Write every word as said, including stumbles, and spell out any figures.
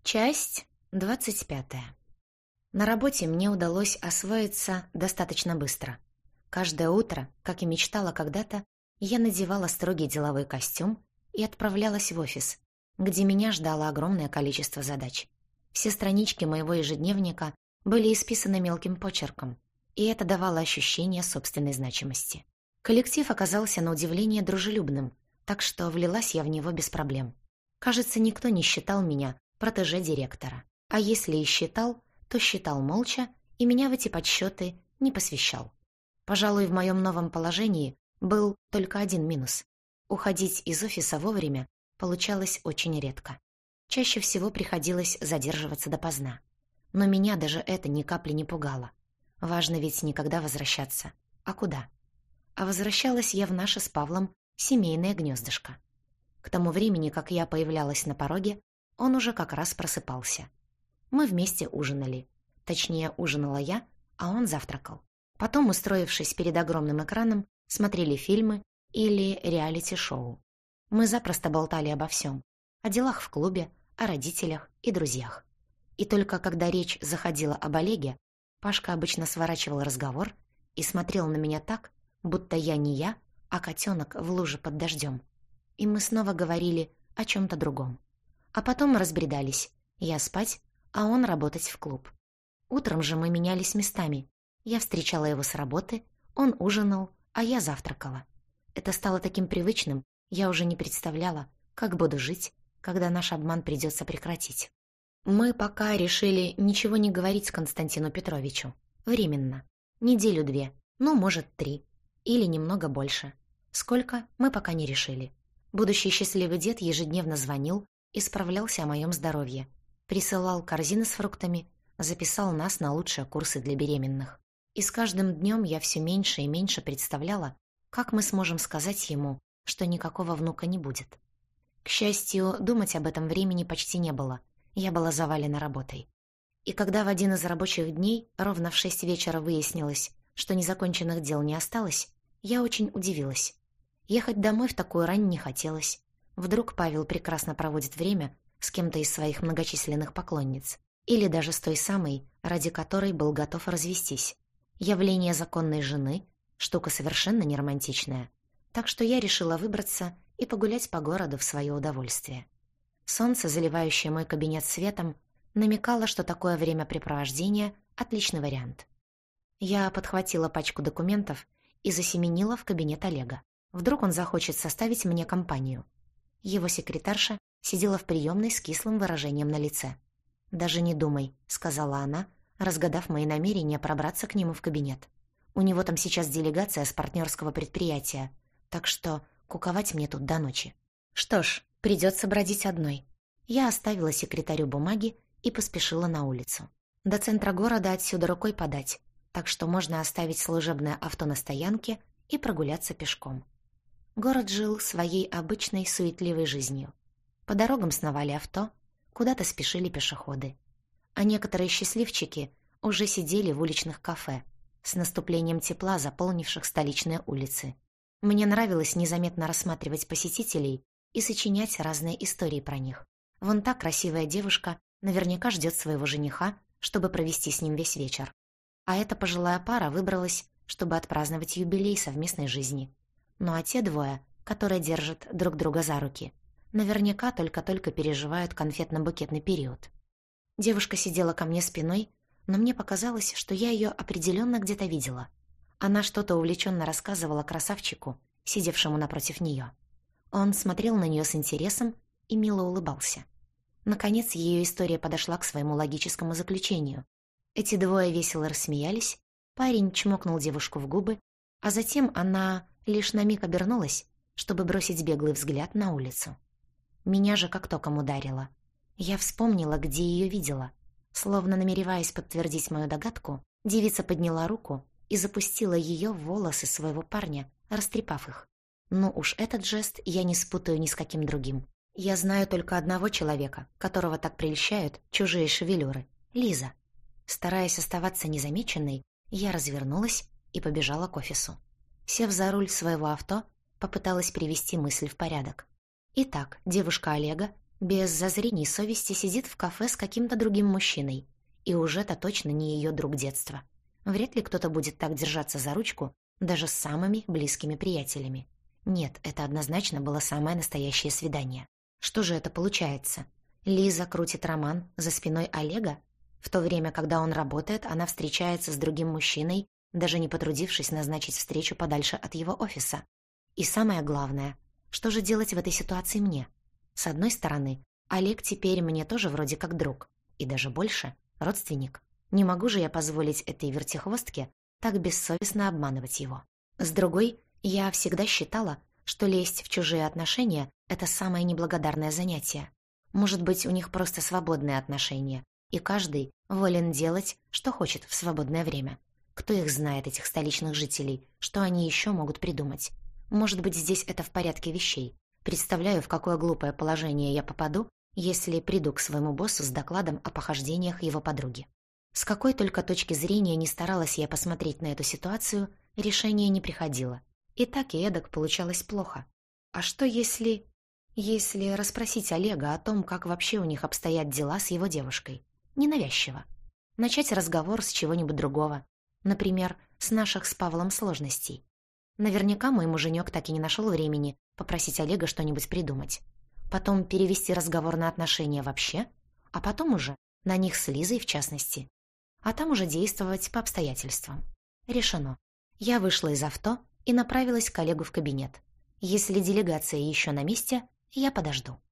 Часть двадцать пятая. На работе мне удалось освоиться достаточно быстро. Каждое утро, как и мечтала когда-то, я надевала строгий деловой костюм и отправлялась в офис, где меня ждало огромное количество задач. Все странички моего ежедневника были исписаны мелким почерком, и это давало ощущение собственной значимости. Коллектив оказался на удивление дружелюбным, так что влилась я в него без проблем. Кажется, никто не считал меня протеже директора. А если и считал, то считал молча и меня в эти подсчеты не посвящал. Пожалуй, в моем новом положении был только один минус. Уходить из офиса вовремя получалось очень редко. Чаще всего приходилось задерживаться допоздна. Но меня даже это ни капли не пугало. Важно ведь никогда возвращаться. А куда? А возвращалась я в наше с Павлом семейное гнездышко. К тому времени, как я появлялась на пороге, он уже как раз просыпался. Мы вместе ужинали. Точнее, ужинала я, а он завтракал. Потом, устроившись перед огромным экраном, смотрели фильмы или реалити-шоу. Мы запросто болтали обо всем. О делах в клубе, о родителях и друзьях. И только когда речь заходила об Олеге, Пашка обычно сворачивал разговор и смотрел на меня так, будто я не я, а котенок в луже под дождем. И мы снова говорили о чем-то другом. А потом разбредались. Я спать, а он работать в клуб. Утром же мы менялись местами. Я встречала его с работы, он ужинал, а я завтракала. Это стало таким привычным, я уже не представляла, как буду жить, когда наш обман придется прекратить. Мы пока решили ничего не говорить Константину Петровичу. Временно. Неделю-две, ну, может, три. Или немного больше. Сколько, мы пока не решили. Будущий счастливый дед ежедневно звонил и справлялся о моем здоровье. Присылал корзины с фруктами, записал нас на лучшие курсы для беременных. И с каждым днем я все меньше и меньше представляла, как мы сможем сказать ему, что никакого внука не будет. К счастью, думать об этом времени почти не было. Я была завалена работой. И когда в один из рабочих дней ровно в шесть вечера выяснилось, что незаконченных дел не осталось, я очень удивилась. Ехать домой в такую рань не хотелось. Вдруг Павел прекрасно проводит время с кем-то из своих многочисленных поклонниц. Или даже с той самой, ради которой был готов развестись. Явление законной жены – штука совершенно не романтичная. Так что я решила выбраться и погулять по городу в свое удовольствие. Солнце, заливающее мой кабинет светом, намекало, что такое времяпрепровождение – отличный вариант. Я подхватила пачку документов и засеменила в кабинет Олега. Вдруг он захочет составить мне компанию. Его секретарша сидела в приемной с кислым выражением на лице. «Даже не думай», — сказала она, разгадав мои намерения пробраться к нему в кабинет. «У него там сейчас делегация с партнерского предприятия, так что куковать мне тут до ночи». Что ж, придется бродить одной. Я оставила секретарю бумаги и поспешила на улицу. До центра города отсюда рукой подать, так что можно оставить служебное авто на стоянке и прогуляться пешком. Город жил своей обычной суетливой жизнью. По дорогам сновали авто, куда-то спешили пешеходы. А некоторые счастливчики уже сидели в уличных кафе, с наступлением тепла, заполнивших столичные улицы. Мне нравилось незаметно рассматривать посетителей и сочинять разные истории про них. Вон та красивая девушка наверняка ждет своего жениха, чтобы провести с ним весь вечер. А эта пожилая пара выбралась, чтобы отпраздновать юбилей совместной жизни. Ну а те двое, которые держат друг друга за руки, наверняка только-только переживают конфетно-букетный период. Девушка сидела ко мне спиной, но мне показалось, что я ее определенно где-то видела. Она что-то увлеченно рассказывала красавчику, сидевшему напротив нее. Он смотрел на нее с интересом и мило улыбался. Наконец, ее история подошла к своему логическому заключению. Эти двое весело рассмеялись, парень чмокнул девушку в губы, а затем она лишь на миг обернулась, чтобы бросить беглый взгляд на улицу. Меня же как током ударило. Я вспомнила, где ее видела. Словно намереваясь подтвердить мою догадку, девица подняла руку и запустила ее в волосы своего парня, растрепав их. Ну уж этот жест я не спутаю ни с каким другим. Я знаю только одного человека, которого так прельщают чужие шевелюры — Лиза. Стараясь оставаться незамеченной, я развернулась и побежала к офису. Сев за руль своего авто, попыталась привести мысль в порядок. Итак, девушка Олега без зазрений совести сидит в кафе с каким-то другим мужчиной, и уже это точно не ее друг детства. Вряд ли кто-то будет так держаться за ручку даже с самыми близкими приятелями. Нет, это однозначно было самое настоящее свидание. Что же это получается? Лиза крутит роман за спиной Олега? В то время, когда он работает, она встречается с другим мужчиной, даже не потрудившись назначить встречу подальше от его офиса. И самое главное, что же делать в этой ситуации мне? С одной стороны, Олег теперь мне тоже вроде как друг, и даже больше – родственник. Не могу же я позволить этой вертихвостке так бессовестно обманывать его. С другой, я всегда считала, что лезть в чужие отношения – это самое неблагодарное занятие. Может быть, у них просто свободные отношения, и каждый волен делать, что хочет в свободное время. Кто их знает, этих столичных жителей, что они еще могут придумать? Может быть, здесь это в порядке вещей. Представляю, в какое глупое положение я попаду, если приду к своему боссу с докладом о похождениях его подруги. С какой только точки зрения не старалась я посмотреть на эту ситуацию, решение не приходило. И так и эдак получалось плохо. А что если... Если расспросить Олега о том, как вообще у них обстоят дела с его девушкой? Ненавязчиво. Начать разговор с чего-нибудь другого. Например, с наших с Павлом сложностей. Наверняка мой муженек так и не нашел времени попросить Олега что-нибудь придумать. Потом перевести разговор на отношения вообще, а потом уже на них с Лизой в частности. А там уже действовать по обстоятельствам. Решено. Я вышла из авто и направилась к Олегу в кабинет. Если делегация еще на месте, я подожду.